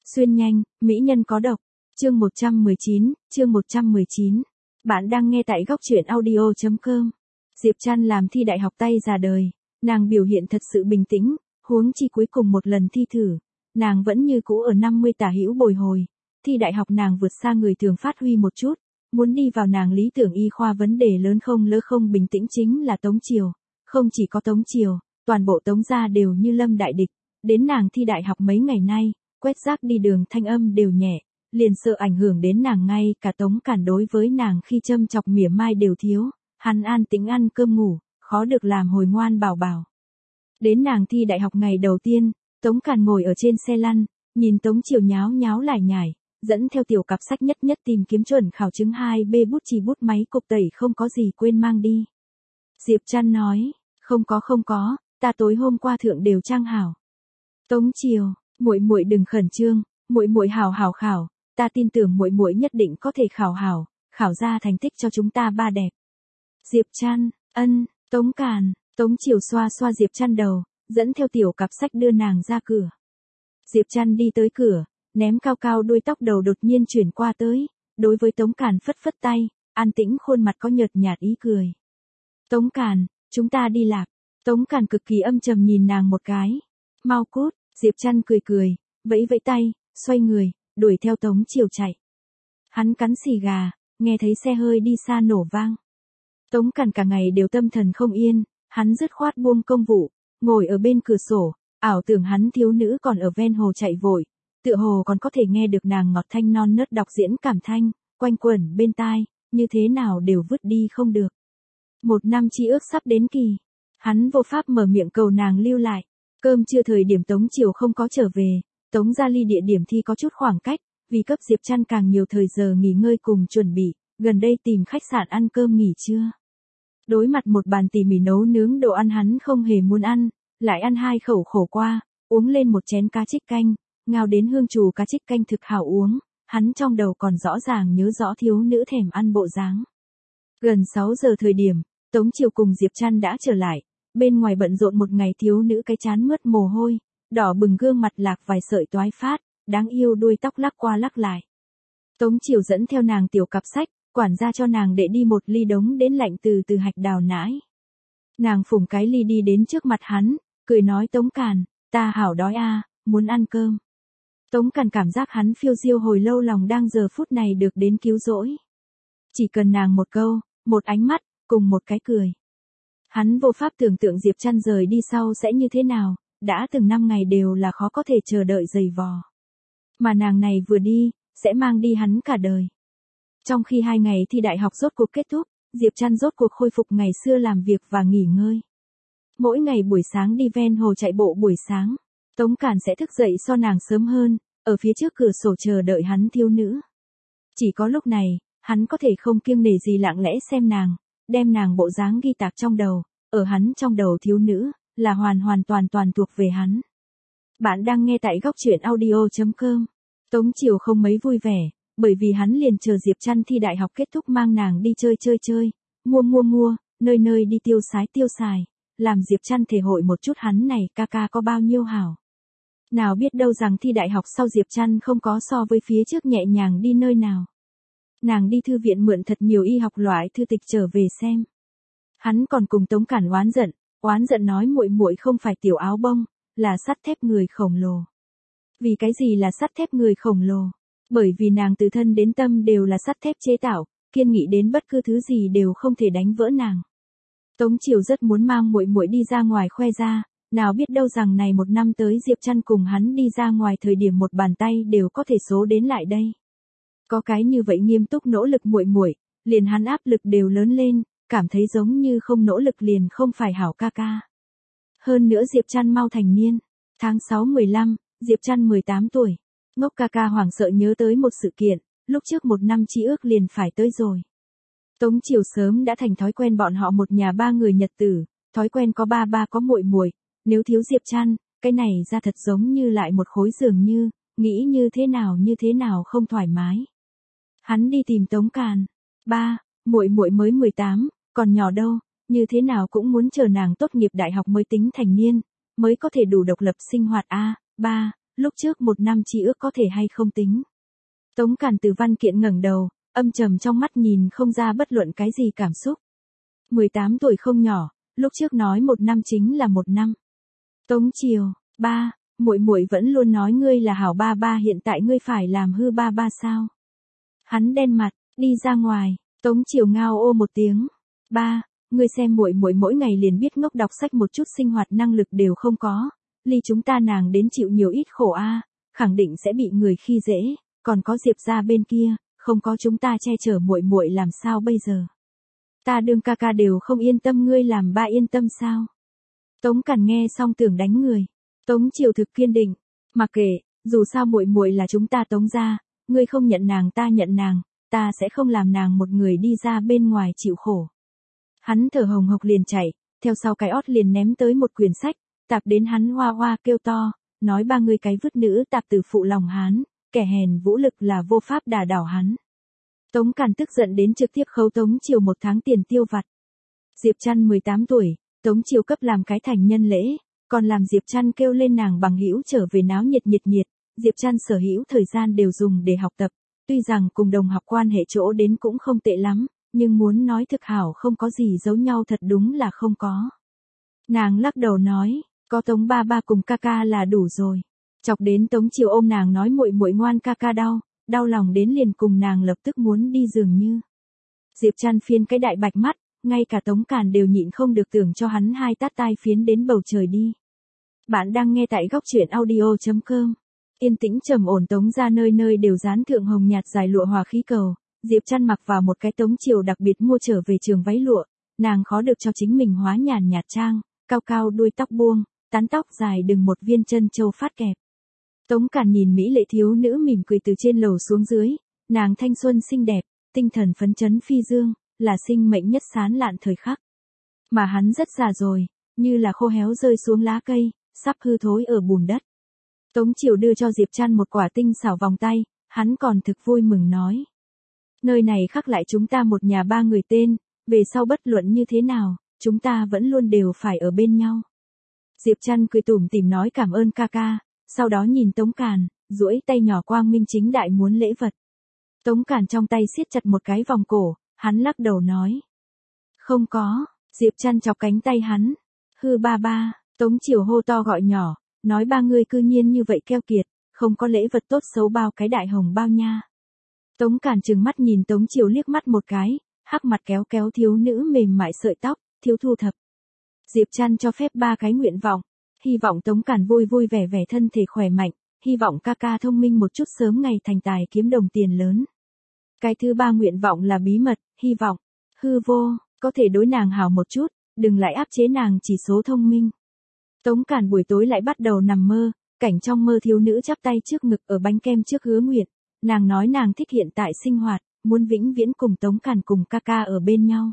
Xuyên nhanh, mỹ nhân có độc. Chương 119. Bạn đang nghe tại góc truyện audio.com. Diệp Trăn làm thi đại học tay già đời, nàng biểu hiện thật sự bình tĩnh, huống chi cuối cùng một lần thi thử, nàng vẫn như cũ ở 50 tả hữu bồi hồi. Thi đại học nàng vượt xa người thường phát huy một chút, muốn đi vào nàng lý tưởng y khoa vấn đề lớn không bình tĩnh chính là Tống Triều, không chỉ có Tống Triều, toàn bộ Tống gia đều như lâm đại địch, đến nàng thi đại học mấy ngày nay, quét rác đi đường thanh âm đều nhẹ, liền sợ ảnh hưởng đến nàng ngay cả Tống Cản đối với nàng khi châm chọc mỉa mai đều thiếu, hắn an tĩnh ăn cơm ngủ, khó được làm hồi ngoan bảo bảo. Đến nàng thi đại học ngày đầu tiên, Tống Cản ngồi ở trên xe lăn, nhìn Tống Triều nháo nháo lải nhải, dẫn theo tiểu cặp sách nhất tìm kiếm chuẩn khảo chứng 2B bút chì bút máy cục tẩy không có gì quên mang đi. Diệp Trăn nói, không có, ta tối hôm qua thượng đều trang hảo. Tống Triều, muội đừng khẩn trương, muội hảo khảo, ta tin tưởng muội nhất định có thể khảo hảo, khảo ra thành tích cho chúng ta ba đẹp. Diệp Trăn, Tống Cản, Tống Triều xoa Diệp Trăn đầu, dẫn theo tiểu cặp sách đưa nàng ra cửa. Diệp Trăn đi tới cửa, ném cao đuôi tóc đầu đột nhiên chuyển qua tới, đối với Tống Cản phất tay, an tĩnh khuôn mặt có nhợt nhạt ý cười. Tống Cản, chúng ta đi lạc. Tống Cản cực kỳ âm trầm nhìn nàng một cái. Mau cút, Diệp Trăn cười, vẫy tay, xoay người, đuổi theo Tống Triều chạy. Hắn cắn xì gà, nghe thấy xe hơi đi xa nổ vang. Tống Cản cả ngày đều tâm thần không yên, hắn dứt khoát buông công vụ, ngồi ở bên cửa sổ, ảo tưởng hắn thiếu nữ còn ở ven hồ chạy vội, tựa hồ còn có thể nghe được nàng ngọt thanh non nớt đọc diễn cảm thanh, quanh quẩn bên tai, như thế nào đều vứt đi không được. Một năm chi ước sắp đến kỳ, hắn vô pháp mở miệng cầu nàng lưu lại. Cơm trưa thời điểm Tống Triều không có trở về, Tống gia ly địa điểm thi có chút khoảng cách, vì cấp Diệp Trăn càng nhiều thời giờ nghỉ ngơi cùng chuẩn bị, gần đây tìm khách sạn ăn cơm nghỉ trưa. Đối mặt một bàn tỉ mỉ nấu nướng đồ ăn hắn không hề muốn ăn, lại ăn 2 khẩu khổ qua, uống lên một chén cá trích canh, ngao đến hương trù cá trích canh thực hảo uống, hắn trong đầu còn rõ ràng nhớ rõ thiếu nữ thèm ăn bộ dáng. Gần 6 giờ thời điểm, Tống Triều cùng Diệp Trăn đã trở lại, bên ngoài bận rộn một ngày thiếu nữ cái chán mướt mồ hôi, đỏ bừng gương mặt lạc vài sợi toái phát, đáng yêu đuôi tóc lắc qua lắc lại. Tống Triều dẫn theo nàng tiểu cặp sách, quản gia cho nàng để đi một ly đống đến lạnh từ hạch đào nãi. Nàng phủng cái ly đi đến trước mặt hắn, cười nói Tống Cản, ta hảo đói muốn ăn cơm. Tống Cản cảm giác hắn phiêu diêu hồi lâu lòng đang giờ phút này được đến cứu rỗi. Chỉ cần nàng một câu, một ánh mắt, cùng một cái cười. Hắn vô pháp tưởng tượng Diệp Trăn rời đi sau sẽ như thế nào, đã từng 5 ngày đều là khó có thể chờ đợi dày vò. Mà nàng này vừa đi, sẽ mang đi hắn cả đời. Trong khi 2 ngày thi đại học rốt cuộc kết thúc, Diệp Trăn rốt cuộc khôi phục ngày xưa làm việc và nghỉ ngơi. Mỗi ngày buổi sáng đi ven hồ chạy bộ buổi sáng, Tống Cản sẽ thức dậy so nàng sớm hơn, ở phía trước cửa sổ chờ đợi hắn thiếu nữ. Chỉ có lúc này, hắn có thể không kiêng nể gì lặng lẽ xem nàng, đem nàng bộ dáng ghi tạc trong đầu, ở hắn trong đầu thiếu nữ, là hoàn toàn thuộc về hắn. Bạn đang nghe tại góc truyện audio.com. Tống Triều không mấy vui vẻ, bởi vì hắn liền chờ Diệp Trăn thi đại học kết thúc mang nàng đi chơi, mua, nơi đi tiêu xài, làm Diệp Trăn thể hội một chút hắn này ca có bao nhiêu hảo. Nào biết đâu rằng thi đại học sau Diệp Trăn không có so với phía trước nhẹ nhàng đi nơi nào. Nàng đi thư viện mượn thật nhiều y học loại thư tịch trở về xem. Hắn còn cùng Tống Cản oán giận nói muội không phải tiểu áo bông, là sắt thép người khổng lồ. Vì cái gì là sắt thép người khổng lồ? Bởi vì nàng từ thân đến tâm đều là sắt thép chế tạo, kiên nghị đến bất cứ thứ gì đều không thể đánh vỡ nàng. Tống Triều rất muốn mang muội đi ra ngoài khoe ra, nào biết đâu rằng này một năm tới Diệp Trăn cùng hắn đi ra ngoài thời điểm một bàn tay đều có thể số đến lại đây. Có cái như vậy nghiêm túc nỗ lực muội, liền hắn áp lực đều lớn lên, cảm thấy giống như không nỗ lực liền không phải hảo ca. Hơn nữa Diệp Trăn mau thành niên, tháng 6 15, Diệp Trăn 18 tuổi. Ngốc ca hoảng sợ nhớ tới một sự kiện, lúc trước một năm chi ước liền phải tới rồi. Tống Triều sớm đã thành thói quen bọn họ một nhà 3 người nhật tử, thói quen có ba có muội, nếu thiếu Diệp Trăn, cái này ra thật giống như lại một khối dường như, nghĩ như thế nào không thoải mái. Hắn đi tìm Tống Cản, ba, muội mới 18, còn nhỏ đâu, như thế nào cũng muốn chờ nàng tốt nghiệp đại học mới tính thành niên, mới có thể đủ độc lập sinh hoạt ba, lúc trước 1 năm chi ước có thể hay không tính. Tống Càn từ văn kiện ngẩng đầu, âm trầm trong mắt nhìn không ra bất luận cái gì cảm xúc. 18 tuổi không nhỏ, lúc trước nói 1 năm chính là 1 năm. Tống Chiều, ba, muội muội vẫn luôn nói ngươi là hảo ba ba, hiện tại ngươi phải làm hư ba ba sao? Hắn đen mặt, đi ra ngoài. Tống Chiều ngao ô một tiếng. Ba, ngươi xem muội muội mỗi ngày liền biết ngốc đọc sách, một chút sinh hoạt năng lực đều không có, ly chúng ta nàng đến chịu nhiều ít khổ a, khẳng định sẽ bị người khi dễ, còn có Diệp gia bên kia, không có chúng ta che chở muội muội làm sao bây giờ? Ta đương ca ca đều không yên tâm, ngươi làm ba yên tâm sao? Tống Càn nghe xong tưởng đánh người. Tống Chiều thực kiên định, mặc kệ, dù sao muội muội là chúng ta Tống gia, ngươi không nhận nàng ta nhận nàng, ta sẽ không làm nàng một người đi ra bên ngoài chịu khổ. Hắn thở hồng hộc liền chạy, theo sau cái ót liền ném tới một quyển sách, tạp đến hắn hoa hoa kêu to, nói ba ngươi cái vứt nữ tạp từ phụ lòng hắn, kẻ hèn vũ lực là vô pháp đả đảo hắn. Tống Càn tức giận đến trực tiếp khấu Tống Chiều 1 tháng tiền tiêu vặt. Diệp Trăn 18 tuổi, Tống Chiều cấp làm cái thành nhân lễ, còn làm Diệp Trăn kêu lên nàng bằng hữu trở về náo nhiệt. Diệp Trăn sở hữu thời gian đều dùng để học tập, tuy rằng cùng đồng học quan hệ chỗ đến cũng không tệ lắm, nhưng muốn nói thực hảo không có gì giấu nhau thật đúng là không có. Nàng lắc đầu nói, có Tống ba ba cùng ca ca là đủ rồi. Chọc đến Tống Chiều ôm nàng nói muội muội ngoan, ca ca đau lòng đến liền cùng nàng lập tức muốn đi dường như. Diệp Trăn phiên cái đại bạch mắt, ngay cả Tống Càn đều nhịn không được tưởng cho hắn 2 tát tai phiến đến bầu trời đi. Bạn đang nghe tại góc truyện audio.com. Yên tĩnh trầm ổn Tống gia nơi nơi đều dán thượng hồng nhạt dài lụa hòa khí cầu. Diệp Trăn mặc vào một cái Tống Chiều đặc biệt mua trở về trường váy lụa, nàng khó được cho chính mình hóa nhàn nhạt trang, cao cao đuôi tóc buông, tán tóc dài đừng một viên chân châu phát kẹp. Tống Càn nhìn mỹ lệ thiếu nữ mỉm cười từ trên lầu xuống dưới, nàng thanh xuân xinh đẹp, tinh thần phấn chấn phi dương, là sinh mệnh nhất sán lạn thời khắc. Mà hắn rất già rồi, như là khô héo rơi xuống lá cây, sắp hư thối ở bùn đất. Tống Chiều đưa cho Diệp Trăn một quả tinh xảo vòng tay, hắn còn thực vui mừng nói. Nơi này khắc lại chúng ta một nhà 3 người tên, về sau bất luận như thế nào, chúng ta vẫn luôn đều phải ở bên nhau. Diệp Trăn cười tủm tỉm nói cảm ơn ca ca, sau đó nhìn Tống Càn, duỗi tay nhỏ quang minh chính đại muốn lễ vật. Tống Càn trong tay siết chặt một cái vòng cổ, hắn lắc đầu nói. Không có, Diệp Trăn chọc cánh tay hắn. Hư ba ba, Tống Chiều hô to gọi nhỏ, nói ba người cư nhiên như vậy keo kiệt, không có lễ vật tốt xấu bao cái đại hồng bao nha. Tống Càn trừng mắt nhìn Tống Chiều liếc mắt một cái, hắc mặt kéo kéo thiếu nữ mềm mại sợi tóc, thiếu thu thập. Diệp Trăn cho phép 3 cái nguyện vọng, hy vọng Tống Càn vui vui vẻ vẻ thân thể khỏe mạnh, hy vọng ca ca thông minh một chút sớm ngày thành tài kiếm đồng tiền lớn. Cái thứ 3 nguyện vọng là bí mật, hy vọng, hư vô, có thể đối nàng hảo một chút, đừng lại áp chế nàng chỉ số thông minh. Tống Càn buổi tối lại bắt đầu nằm mơ, cảnh trong mơ thiếu nữ chắp tay trước ngực ở bánh kem trước hứa nguyện. Nàng nói nàng thích hiện tại sinh hoạt, muốn vĩnh viễn cùng Tống Càn cùng ca ca ở bên nhau.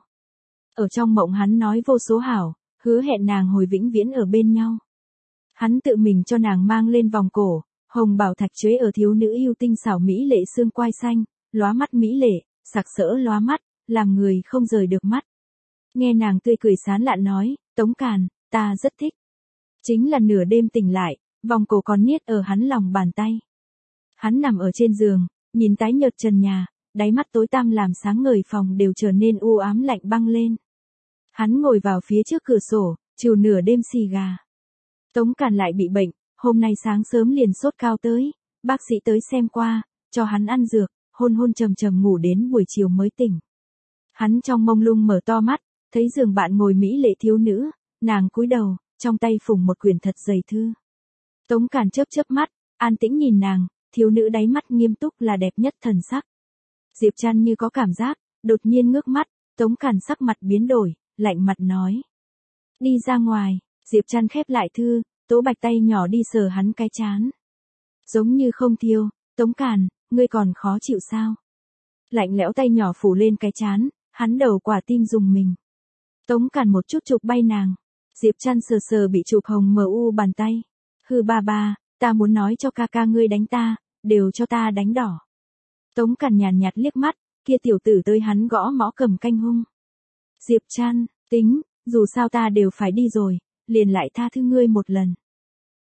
Ở trong mộng hắn nói vô số hảo, hứa hẹn nàng hồi vĩnh viễn ở bên nhau. Hắn tự mình cho nàng mang lên vòng cổ, hồng bảo thạch chế ở thiếu nữ yêu tinh xảo mỹ lệ xương quai xanh, lóa mắt mỹ lệ, sặc sỡ lóa mắt, làm người không rời được mắt. Nghe nàng tươi cười sán lạn nói, Tống Càn, ta rất thích. Chính là nửa đêm tỉnh lại, vòng cổ còn niết ở hắn lòng bàn tay. Hắn nằm ở trên giường, nhìn tái nhợt trần nhà, đáy mắt tối tăm làm sáng ngời phòng đều trở nên u ám lạnh băng lên. Hắn ngồi vào phía trước cửa sổ, chịu nửa đêm xì gà. Tống Càn lại bị bệnh, hôm nay sáng sớm liền sốt cao tới, bác sĩ tới xem qua, cho hắn ăn dược, hôn trầm trầm ngủ đến buổi chiều mới tỉnh. Hắn trong mông lung mở to mắt, thấy giường bạn ngồi mỹ lệ thiếu nữ, nàng cúi đầu, trong tay phủng một quyển thật dày thư. Tống Càn chớp chớp mắt, an tĩnh nhìn nàng, thiếu nữ đáy mắt nghiêm túc là đẹp nhất thần sắc. Diệp Trăn như có cảm giác, đột nhiên ngước mắt, Tống Càn sắc mặt biến đổi, lạnh mặt nói. Đi ra ngoài, Diệp Trăn khép lại thư, tố bạch tay nhỏ đi sờ hắn cái trán. Giống như không thiêu, Tống Càn, ngươi còn khó chịu sao? Lạnh lẽo tay nhỏ phủ lên cái trán, hắn đầu quả tim rùng mình. Tống Càn một chút chụp bay nàng. Diệp Trăn sờ sờ bị chụp hồng mờ u bàn tay. Hư ba ba, ta muốn nói cho ca ca ngươi đánh ta, đều cho ta đánh đỏ. Tống Càn nhàn nhạt liếc mắt, kia tiểu tử tới hắn gõ mõ cầm canh hung. Diệp Trăn, tính, dù sao ta đều phải đi rồi, liền lại tha thứ ngươi một lần.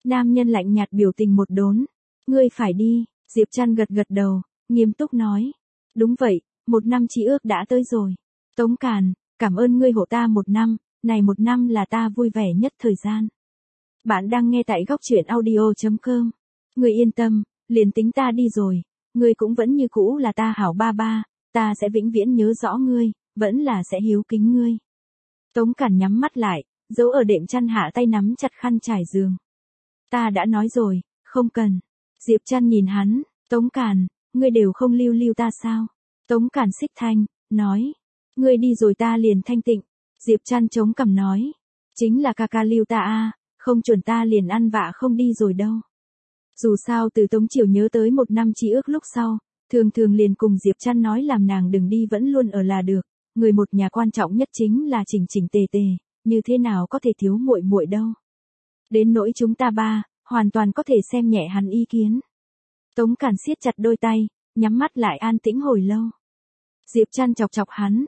Nam nhân lạnh nhạt biểu tình một đốn. Ngươi phải đi, Diệp Trăn gật gật đầu, nghiêm túc nói. Đúng vậy, 1 năm chí ước đã tới rồi. Tống Càn, cảm ơn ngươi hộ ta 1 năm, này 1 năm là ta vui vẻ nhất thời gian. Bạn đang nghe tại góc truyện audio.com. Ngươi yên tâm, liền tính ta đi rồi, ngươi cũng vẫn như cũ là ta hảo ba ba, ta sẽ vĩnh viễn nhớ rõ ngươi, vẫn là sẽ hiếu kính ngươi. Tống Càn nhắm mắt lại, giấu ở đệm chăn hạ tay nắm chặt khăn trải giường. Ta đã nói rồi, không cần. Diệp Trăn nhìn hắn, Tống Càn, ngươi đều không lưu lưu ta sao? Tống Càn xích thanh, nói. Ngươi đi rồi ta liền thanh tịnh. Diệp Trăn chống cằm nói. Chính là ca ca lưu ta a, không chuẩn ta liền ăn vạ không đi rồi đâu. Dù sao từ Tống Triều nhớ tới 1 năm chí ước lúc sau, thường thường liền cùng Diệp Trăn nói làm nàng đừng đi vẫn luôn ở là được. Người một nhà quan trọng nhất chính là chỉnh chỉnh tề tề, như thế nào có thể thiếu muội muội đâu. Đến nỗi chúng ta ba, hoàn toàn có thể xem nhẹ hắn ý kiến. Tống Càn siết chặt đôi tay, nhắm mắt lại an tĩnh hồi lâu. Diệp Trăn chọc chọc hắn.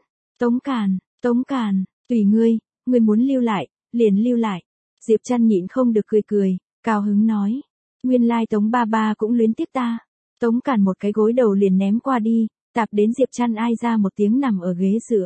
Tống Càn, tùy ngươi, ngươi muốn lưu lại, liền lưu lại. Diệp Trăn nhịn không được cười, cao hứng nói. Nguyên lai Tống ba ba cũng luyến tiếc ta. Tống Càn một cái gối đầu liền ném qua đi, tạp đến Diệp Trăn ai ra một tiếng nằm ở ghế dựa.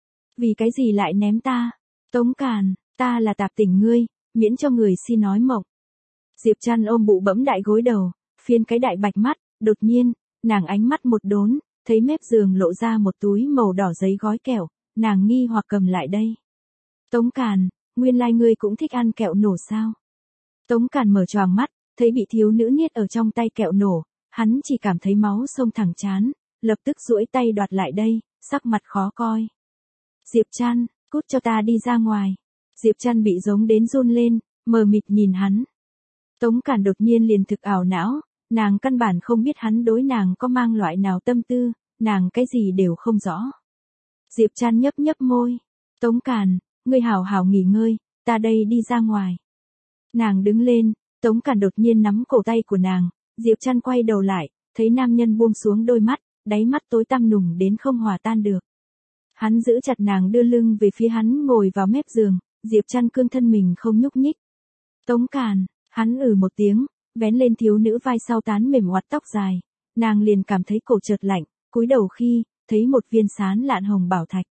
Vì cái gì lại ném ta? Tống Càn, ta là tạp tỉnh ngươi, miễn cho người si nói mộng. Diệp Trăn ôm bụ bẫm đại gối đầu, phiên cái đại bạch mắt, đột nhiên, nàng ánh mắt một đốn, thấy mép giường lộ ra một túi màu đỏ giấy gói kẹo, nàng nghi hoặc cầm lại đây. Tống Càn, nguyên lai ngươi cũng thích ăn kẹo nổ sao? Tống Càn mở choàng mắt, thấy bị thiếu nữ niết ở trong tay kẹo nổ, hắn chỉ cảm thấy máu xông thẳng trán, lập tức duỗi tay đoạt lại đây, sắc mặt khó coi. Diệp Trăn, cút cho ta đi ra ngoài. Diệp Trăn bị giống đến run lên, mờ mịt nhìn hắn. Tống Càn đột nhiên liền thực ảo não, nàng căn bản không biết hắn đối nàng có mang loại nào tâm tư, nàng cái gì đều không rõ. Diệp Trăn nhấp nhấp môi. Tống Càn, ngươi hảo hảo nghỉ ngơi, ta đây đi ra ngoài. Nàng đứng lên, Tống Càn đột nhiên nắm cổ tay của nàng, Diệp Trăn quay đầu lại, thấy nam nhân buông xuống đôi mắt, đáy mắt tối tăm nùng đến không hòa tan được. Hắn giữ chặt nàng đưa lưng về phía hắn ngồi vào mép giường, Diệp Trăn cương thân mình không nhúc nhích. Tống Càn, hắn một tiếng, vén lên thiếu nữ vai sau tán mềm oặt tóc dài, nàng liền cảm thấy cổ chợt lạnh, cúi đầu khi, thấy một viên sán lạn hồng bảo thạch.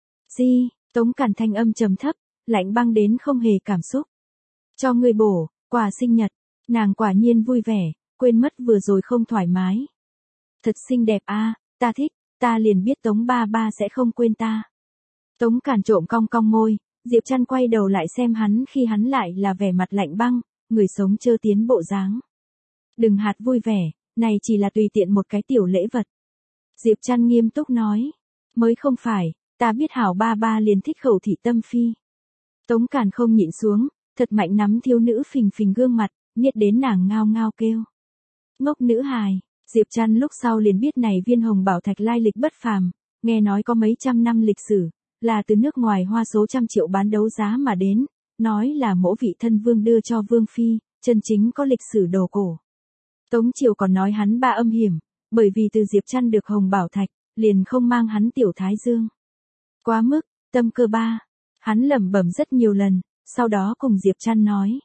Di, Tống Càn thanh âm trầm thấp, lạnh băng đến không hề cảm xúc. Cho người bổ, quà sinh nhật, nàng quả nhiên vui vẻ, quên mất vừa rồi không thoải mái. Thật xinh đẹp a, ta thích, ta liền biết Tống ba ba sẽ không quên ta. Tống Càn trộm cong cong môi, Diệp Trăn quay đầu lại xem hắn khi hắn lại là vẻ mặt lạnh băng, người sống chơ tiến bộ dáng. Đừng hạt vui vẻ, này chỉ là tùy tiện một cái tiểu lễ vật. Diệp Trăn nghiêm túc nói, mới không phải, ta biết hảo ba ba liền thích khẩu thị tâm phi. Tống Càn không nhịn xuống, thật mạnh nắm thiếu nữ phình phình gương mặt, niết đến nàng ngao ngao kêu. Ngốc nữ hài, Diệp Trăn lúc sau liền biết này viên hồng bảo thạch lai lịch bất phàm, nghe nói có mấy trăm năm lịch sử, là từ nước ngoài hoa số trăm triệu bán đấu giá mà đến, nói là mỗi vị thân vương đưa cho vương phi, chân chính có lịch sử đồ cổ. Tống Triều còn nói hắn ba âm hiểm, bởi vì từ Diệp Trăn được hồng bảo thạch, liền không mang hắn tiểu thái dương. Quá mức, tâm cơ ba. Hắn lẩm bẩm rất nhiều lần, sau đó cùng Diệp Trăn nói.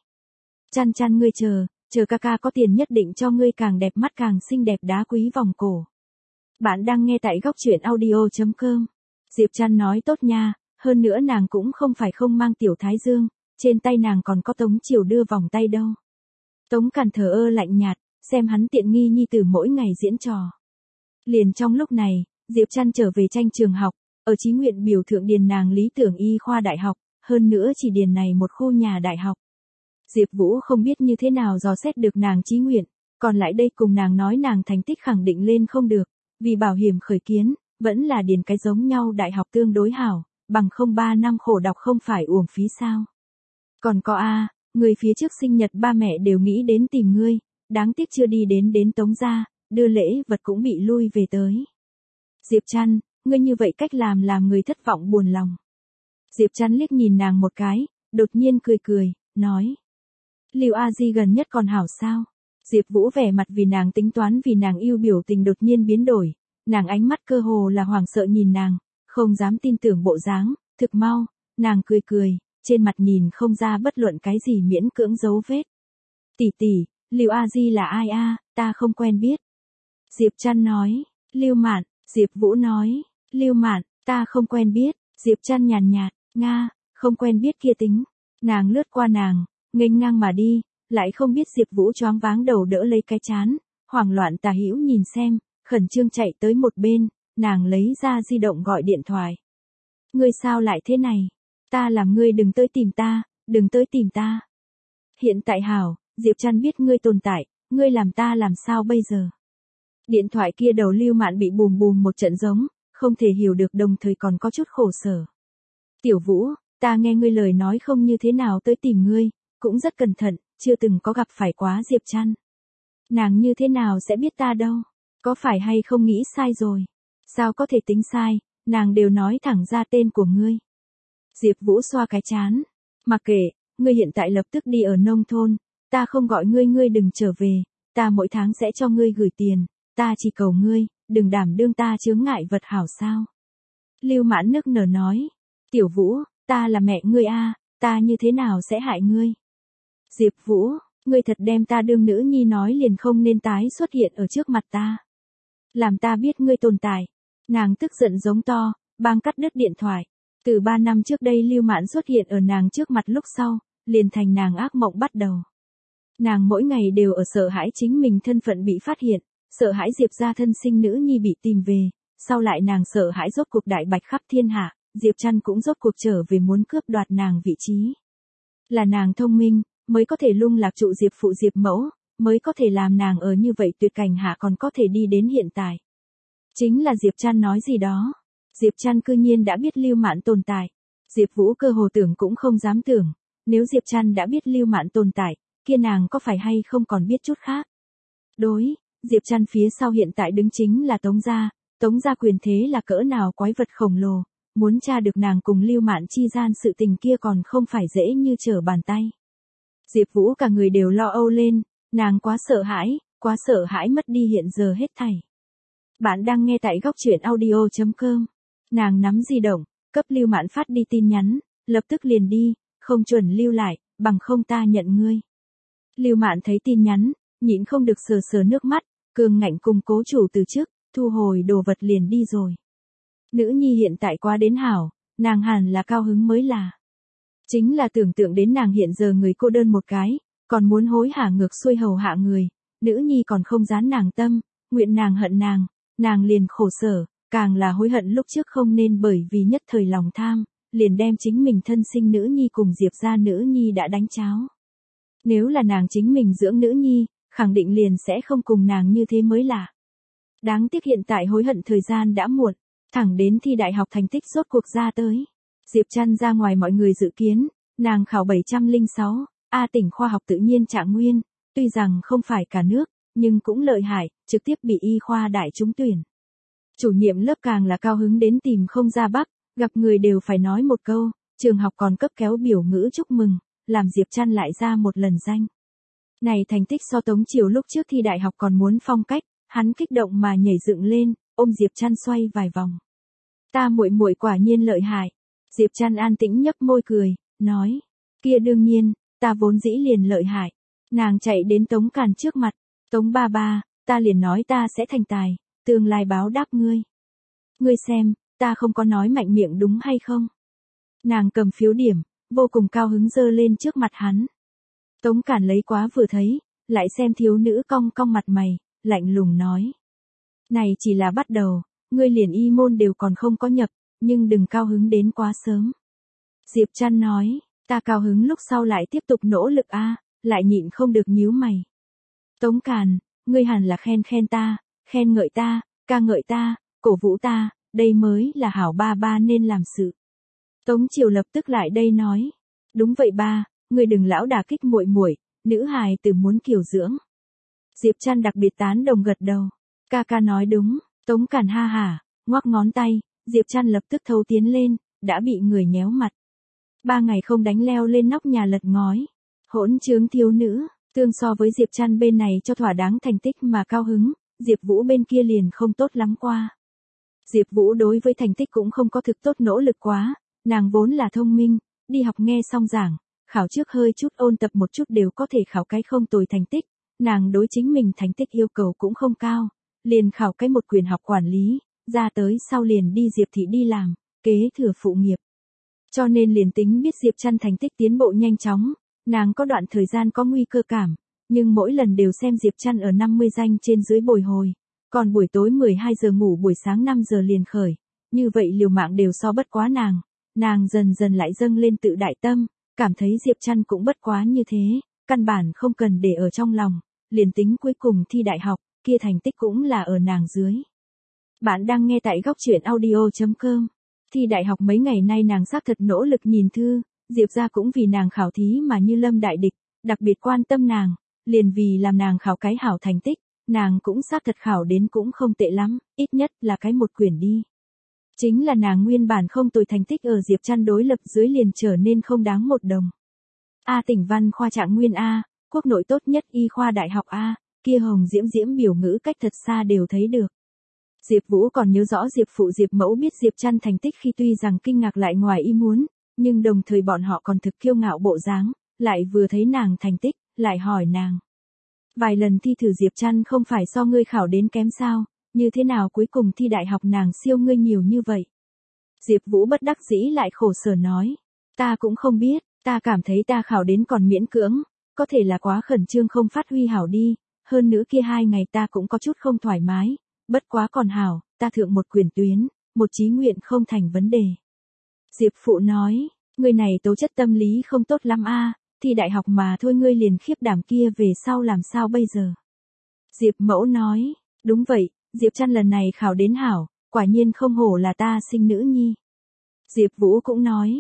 Trăn ngươi chờ ca ca có tiền nhất định cho ngươi càng đẹp mắt càng xinh đẹp đá quý vòng cổ. Bạn đang nghe tại góc truyện audio.com. Diệp Trăn nói tốt nha, hơn nữa nàng cũng không phải không mang tiểu thái dương, trên tay nàng còn có Tống Triều đưa vòng tay đâu. Tống Càn thờ ơ lạnh nhạt, xem hắn tiện nghi nhi tử mỗi ngày diễn trò. Liền trong lúc này, Diệp Trăn trở về tranh trường học, ở Chí Nguyện biểu thượng điền nàng lý tưởng y khoa đại học, hơn nữa chỉ điền này một khu nhà đại học. Diệp Vũ không biết như thế nào dò xét được nàng chí nguyện, còn lại đây cùng nàng nói nàng thành tích khẳng định lên không được, vì bảo hiểm khởi kiến, vẫn là điền cái giống nhau đại học tương đối hảo, bằng không 3 năm khổ đọc không phải uổng phí sao. Còn có người phía trước sinh nhật ba mẹ đều nghĩ đến tìm ngươi, đáng tiếc chưa đi đến Tống gia, đưa lễ vật cũng bị lui về tới. Diệp Trăn, ngươi như vậy cách làm người thất vọng buồn lòng. Diệp Trăn liếc nhìn nàng một cái, đột nhiên cười, nói. Lưu A Di gần nhất còn hảo sao? Diệp Vũ vẻ mặt vì nàng tính toán vì nàng yêu biểu tình đột nhiên biến đổi, nàng ánh mắt cơ hồ là hoảng sợ nhìn nàng, không dám tin tưởng bộ dáng, thực mau, nàng cười, trên mặt nhìn không ra bất luận cái gì miễn cưỡng giấu vết. tỷ, Lưu A Di là ai a? Ta không quen biết. Diệp Trăn nói. Lưu Mạn. Diệp Vũ nói. Lưu Mạn, ta không quen biết. Diệp Trăn nhàn nhạt, nga, không quen biết kia tính. Nàng lướt qua nàng, nghênh ngang mà đi, lại không biết Diệp Vũ choáng váng đầu đỡ lấy cái trán, hoảng loạn tả hữu nhìn xem, khẩn trương chạy tới một bên, nàng lấy ra di động gọi điện thoại. Ngươi sao lại thế này? Ta làm ngươi đừng tới tìm ta, đừng tới tìm ta. Hiện tại hảo, Diệp Trăn biết ngươi tồn tại, ngươi làm ta làm sao bây giờ? Điện thoại kia đầu Lưu Mạn bị bùm bùm một trận giống, không thể hiểu được đồng thời còn có chút khổ sở. Tiểu Vũ, ta nghe ngươi lời nói không như thế nào tới tìm ngươi, cũng rất cẩn thận, chưa từng có gặp phải quá Diệp Trăn. Nàng như thế nào sẽ biết ta đâu? Có phải hay không nghĩ sai rồi? Sao có thể tính sai, nàng đều nói thẳng ra tên của ngươi. Diệp Vũ xoa cái trán. Mặc kệ, ngươi hiện tại lập tức đi ở nông thôn, ta không gọi ngươi, ngươi đừng trở về, ta mỗi tháng sẽ cho ngươi gửi tiền, ta chỉ cầu ngươi, đừng đảm đương ta chướng ngại vật hảo sao. Lưu Mãn nức nở nói. Tiểu Vũ, ta là mẹ ngươi a, ta như thế nào sẽ hại ngươi? Diệp Vũ, ngươi thật đem ta đương nữ nhi nói liền không nên tái xuất hiện ở trước mặt ta. Làm ta biết ngươi tồn tại. Nàng tức giận giống to, bang cắt đứt điện thoại. Từ 3 năm trước đây Lưu Mãn xuất hiện ở nàng trước mặt lúc sau, liền thành nàng ác mộng bắt đầu. Nàng mỗi ngày đều ở sợ hãi chính mình thân phận bị phát hiện, sợ hãi Diệp gia thân sinh nữ nhi bị tìm về, sau lại nàng sợ hãi rốt cuộc đại bạch khắp thiên hạ, Diệp Trăn cũng rốt cuộc trở về muốn cướp đoạt nàng vị trí. Là nàng thông minh, mới có thể lung lạc trụ Diệp phụ Diệp mẫu, mới có thể làm nàng ở như vậy tuyệt cảnh hạ còn có thể đi đến hiện tại. Chính là Diệp Trăn nói gì đó. Diệp Trăn cư nhiên đã biết Lưu Mạn tồn tại. Diệp Vũ cơ hồ tưởng cũng không dám tưởng, nếu Diệp Trăn đã biết Lưu Mạn tồn tại, kia nàng có phải hay không còn biết chút khác. Đối, Diệp Trăn phía sau hiện tại đứng chính là Tống gia quyền thế là cỡ nào quái vật khổng lồ, muốn tra được nàng cùng Lưu Mạn chi gian sự tình kia còn không phải dễ như trở bàn tay. Diệp Vũ cả người đều lo âu lên, nàng quá sợ hãi mất đi hiện giờ hết thảy. Bạn đang nghe tại góc truyện audio.com. Nàng nắm di động, cấp Lưu Mạn phát đi tin nhắn, lập tức liền đi, không chuẩn lưu lại, bằng không ta nhận ngươi. Lưu Mạn thấy tin nhắn, nhịn không được sờ nước mắt, cường ngạnh cùng cố chủ từ trước, thu hồi đồ vật liền đi rồi. Nữ nhi hiện tại quá đến hảo, nàng hẳn là cao hứng mới là. Chính là tưởng tượng đến nàng hiện giờ người cô đơn một cái, còn muốn hối hả ngược xuôi hầu hạ người, nữ nhi còn không dán nàng tâm, nguyện nàng hận nàng liền khổ sở, càng là hối hận lúc trước không nên bởi vì nhất thời lòng tham, liền đem chính mình thân sinh nữ nhi cùng Diệp gia nữ nhi đã đánh cháo. Nếu là nàng chính mình dưỡng nữ nhi, khẳng định liền sẽ không cùng nàng như thế mới lạ. Đáng tiếc hiện tại hối hận thời gian đã muộn, thẳng đến thi đại học thành tích rốt cuộc ra tới. Diệp Trăn ra ngoài mọi người dự kiến, nàng khảo 706, A tỉnh khoa học tự nhiên Trạng Nguyên, tuy rằng không phải cả nước, nhưng cũng lợi hại, trực tiếp bị y khoa đại trúng tuyển. Chủ nhiệm lớp càng là cao hứng đến tìm không ra bắc, gặp người đều phải nói một câu, trường học còn cấp kéo biểu ngữ chúc mừng, làm Diệp Trăn lại ra một lần danh. Này thành tích so Tống Triều lúc trước thi đại học còn muốn phong cách, hắn kích động mà nhảy dựng lên, ôm Diệp Trăn xoay vài vòng. Ta muội muội quả nhiên lợi hại. Diệp Trăn an tĩnh nhấp môi cười, nói, kia đương nhiên, ta vốn dĩ liền lợi hại. Nàng chạy đến Tống Càn trước mặt, Tống ba ba, ta liền nói ta sẽ thành tài, tương lai báo đáp ngươi. Ngươi xem, ta không có nói mạnh miệng đúng hay không? Nàng cầm phiếu điểm, vô cùng cao hứng giơ lên trước mặt hắn. Tống Càn lấy quá vừa thấy, lại xem thiếu nữ cong cong mặt mày, lạnh lùng nói. Này chỉ là bắt đầu, ngươi liền y môn đều còn không có nhập, nhưng đừng cao hứng đến quá sớm. Diệp Trăn nói, ta cao hứng lúc sau lại tiếp tục nỗ lực a, lại nhịn không được nhíu mày. Tống Càn, ngươi hẳn là khen ta, khen ngợi ta, ca ngợi ta, cổ vũ ta, đây mới là hảo ba ba nên làm sự. Tống Triều lập tức lại đây nói, đúng vậy ba, ngươi đừng lão đả kích muội muội, nữ hài tử muốn kiều dưỡng. Diệp Trăn đặc biệt tán đồng gật đầu, ca ca nói đúng. Tống Càn ha hả, ngoắc ngón tay, Diệp Trăn lập tức thấu tiến lên, đã bị người nhéo mặt. 3 ngày không đánh leo lên nóc nhà lật ngói. Hỗn trướng thiếu nữ, tương so với Diệp Trăn bên này cho thỏa đáng thành tích mà cao hứng, Diệp Vũ bên kia liền không tốt lắm qua. Diệp Vũ đối với thành tích cũng không có thực tốt nỗ lực quá, nàng vốn là thông minh, đi học nghe xong giảng, khảo trước hơi chút ôn tập một chút đều có thể khảo cái không tồi thành tích, nàng đối chính mình thành tích yêu cầu cũng không cao, liền khảo cái một quyền học quản lý, ra tới sau liền đi Diệp thị đi làm, kế thừa phụ nghiệp. Cho nên liền tính biết Diệp Trăn thành tích tiến bộ nhanh chóng, nàng có đoạn thời gian có nguy cơ cảm, nhưng mỗi lần đều xem Diệp Trăn ở 50 danh trên dưới bồi hồi, còn buổi tối 12 giờ ngủ buổi sáng 5 giờ liền khởi, như vậy liều mạng đều so bất quá nàng dần dần lại dâng lên tự đại tâm, cảm thấy Diệp Trăn cũng bất quá như thế, căn bản không cần để ở trong lòng, liền tính cuối cùng thi đại học, kia thành tích cũng là ở nàng dưới. Bạn đang nghe tại góc truyện audio.com. Thi đại học mấy ngày nay nàng xác thật nỗ lực nhìn thư, Diệp gia cũng vì nàng khảo thí mà như lâm đại địch, đặc biệt quan tâm nàng, liền vì làm nàng khảo cái hảo thành tích, nàng cũng xác thật khảo đến cũng không tệ lắm, ít nhất là cái một quyển đi. Chính là nàng nguyên bản không tồi thành tích ở Diệp Trăn đối lập dưới liền trở nên không đáng một đồng. A tỉnh văn khoa trạng nguyên A, quốc nội tốt nhất y khoa đại học A, kia hồng diễm diễm biểu ngữ cách thật xa đều thấy được. Diệp Vũ còn nhớ rõ Diệp phụ Diệp mẫu biết Diệp Trăn thành tích khi tuy rằng kinh ngạc lại ngoài ý muốn, nhưng đồng thời bọn họ còn thực kiêu ngạo bộ dáng, lại vừa thấy nàng thành tích, lại hỏi nàng. Vài lần thi thử Diệp Trăn không phải so ngươi khảo đến kém sao, như thế nào cuối cùng thi đại học nàng siêu ngươi nhiều như vậy. Diệp Vũ bất đắc dĩ lại khổ sở nói, ta cũng không biết, ta cảm thấy ta khảo đến còn miễn cưỡng, có thể là quá khẩn trương không phát huy hảo đi, hơn nữa kia 2 ngày ta cũng có chút không thoải mái, bất quá còn hảo, ta thượng một quyển tuyến, một chí nguyện không thành vấn đề. Diệp phụ nói, người này tố chất tâm lý không tốt lắm a, thi đại học mà thôi ngươi liền khiếp đảm kia về sau làm sao bây giờ. Diệp mẫu nói, đúng vậy, Diệp Trăn lần này khảo đến hảo, quả nhiên không hổ là ta sinh nữ nhi. Diệp Vũ cũng nói,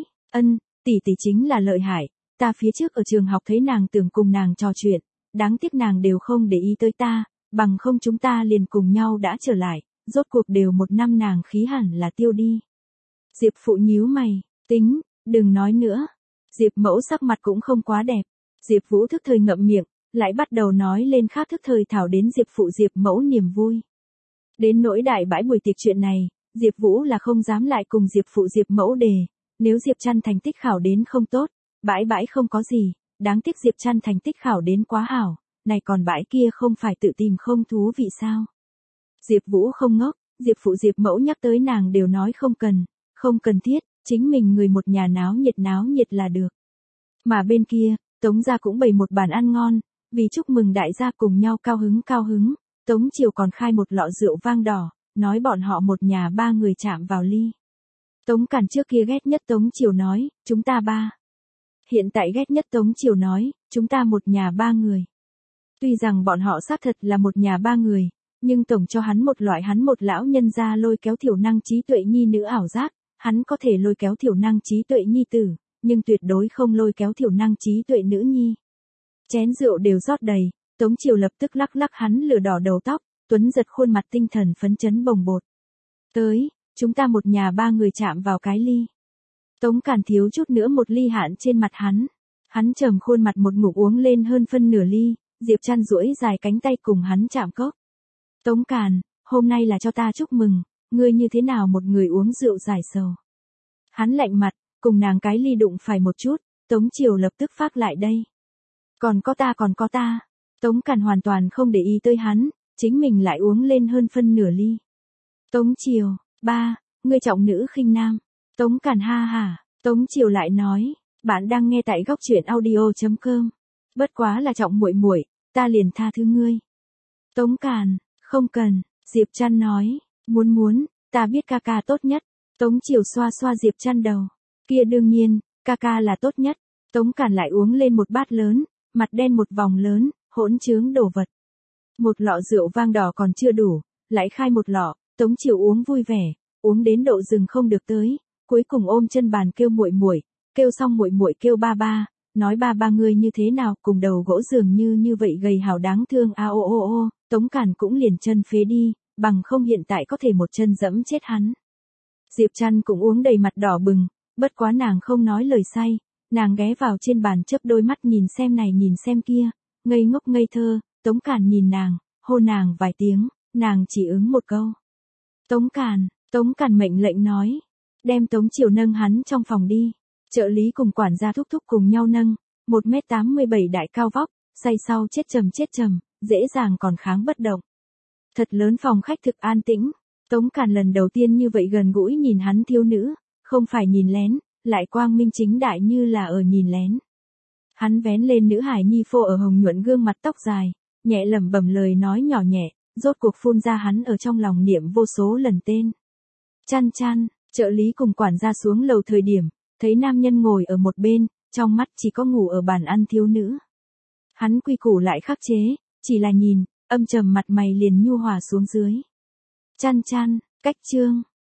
tỷ tỷ chính là lợi hại, ta phía trước ở trường học thấy nàng tưởng cùng nàng trò chuyện, đáng tiếc nàng đều không để ý tới ta, bằng không chúng ta liền cùng nhau đã trở lại, rốt cuộc đều 1 năm nàng khí hẳn là tiêu đi. Diệp phụ nhíu mày, tính, đừng nói nữa. Diệp mẫu sắc mặt cũng không quá đẹp. Diệp Vũ thức thời ngậm miệng, lại bắt đầu nói lên khác thức thời thảo đến Diệp phụ Diệp mẫu niềm vui. Đến nỗi đại bãi buổi tiệc chuyện này, Diệp Vũ là không dám lại cùng Diệp phụ Diệp mẫu đề, nếu Diệp Trăn thành tích khảo đến không tốt, bãi không có gì, đáng tiếc Diệp Trăn thành tích khảo đến quá hảo, này còn bãi kia không phải tự tìm không thú vị sao. Diệp Vũ không ngốc, Diệp phụ Diệp mẫu nhắc tới nàng đều nói không cần thiết, chính mình người một nhà náo nhiệt là được. Mà bên kia, Tống gia cũng bày một bàn ăn ngon, vì chúc mừng đại gia cùng nhau cao hứng, Tống Triều còn khai một lọ rượu vang đỏ, nói bọn họ một nhà 3 người chạm vào ly. Tống Càn trước kia ghét nhất Tống Triều nói, chúng ta 3. Hiện tại ghét nhất Tống Triều nói, chúng ta một nhà 3 người. Tuy rằng bọn họ xác thật là một nhà 3 người, nhưng tổng cho hắn một loại hắn một lão nhân gia lôi kéo thiểu năng trí tuệ nhi nữ ảo giác, hắn có thể lôi kéo thiểu năng trí tuệ nhi tử, nhưng tuyệt đối không lôi kéo thiểu năng trí tuệ nữ nhi. Chén rượu đều rót đầy, Tống Triều lập tức lắc hắn lửa đỏ đầu tóc, Tuấn giật khuôn mặt tinh thần phấn chấn bồng bột. Tới, chúng ta một nhà 3 người chạm vào cái ly. Tống Càn thiếu chút nữa một ly hạn trên mặt hắn trầm khuôn mặt một ngụm uống lên hơn phân nửa ly, Diệp Trăn duỗi dài cánh tay cùng hắn chạm cốc. Tống Càn, hôm nay là cho ta chúc mừng, ngươi như thế nào một người uống rượu giải sầu. Hắn lạnh mặt, cùng nàng cái ly đụng phải một chút, Tống Triều lập tức phát lại đây. Còn có ta. Tống Càn hoàn toàn không để ý tới hắn, chính mình lại uống lên hơn phân nửa ly. Tống Triều, ba, ngươi trọng nữ khinh nam. Tống Càn ha hả, Tống Triều lại nói, bạn đang nghe tại góc truyện audio.com. Bất quá là trọng muội muội, ta liền tha thứ ngươi. Tống Càn, không cần, Diệp Trăn nói, muốn, ta biết ca ca tốt nhất. Tống Triều xoa Diệp Trăn đầu, kia đương nhiên, ca ca là tốt nhất. Tống Càn lại uống lên một bát lớn, mặt đen một vòng lớn, hỗn trướng đồ vật. Một lọ rượu vang đỏ còn chưa đủ, lại khai một lọ, Tống Triều uống vui vẻ, uống đến độ dừng không được tới, cuối cùng ôm chân bàn kêu muội muội, kêu xong muội muội kêu ba, nói ba ngươi như thế nào, cùng đầu gỗ dường như vậy gầy hào đáng thương a ô, Tống Càn cũng liền chân phế đi, bằng không hiện tại có thể một chân dẫm chết hắn. Diệp Trăn cũng uống đầy mặt đỏ bừng, bất quá nàng không nói lời say, nàng ghé vào trên bàn chớp đôi mắt nhìn xem này nhìn xem kia, ngây ngốc ngây thơ, Tống Càn nhìn nàng, hô nàng vài tiếng, nàng chỉ ứng một câu. Tống Càn mệnh lệnh nói, đem Tống Triều nâng hắn trong phòng đi. Trợ lý cùng quản gia thúc thúc cùng nhau nâng, 1m87 đại cao vóc, say sau chết trầm, dễ dàng còn kháng bất động. Thật lớn phòng khách thực an tĩnh, Tống Càn lần đầu tiên như vậy gần gũi nhìn hắn thiếu nữ, không phải nhìn lén, lại quang minh chính đại như là ở nhìn lén. Hắn vén lên nữ hài nhi phô ở hồng nhuận gương mặt tóc dài, nhẹ lẩm bẩm lời nói nhỏ nhẹ, rốt cuộc phun ra hắn ở trong lòng niệm vô số lần tên. Chăn, trợ lý cùng quản gia xuống lầu thời điểm, thấy nam nhân ngồi ở một bên, trong mắt chỉ có ngủ ở bàn ăn thiếu nữ. Hắn quy củ lại khắc chế, chỉ là nhìn, âm trầm mặt mày liền nhu hòa xuống dưới. Chăn, cách chương.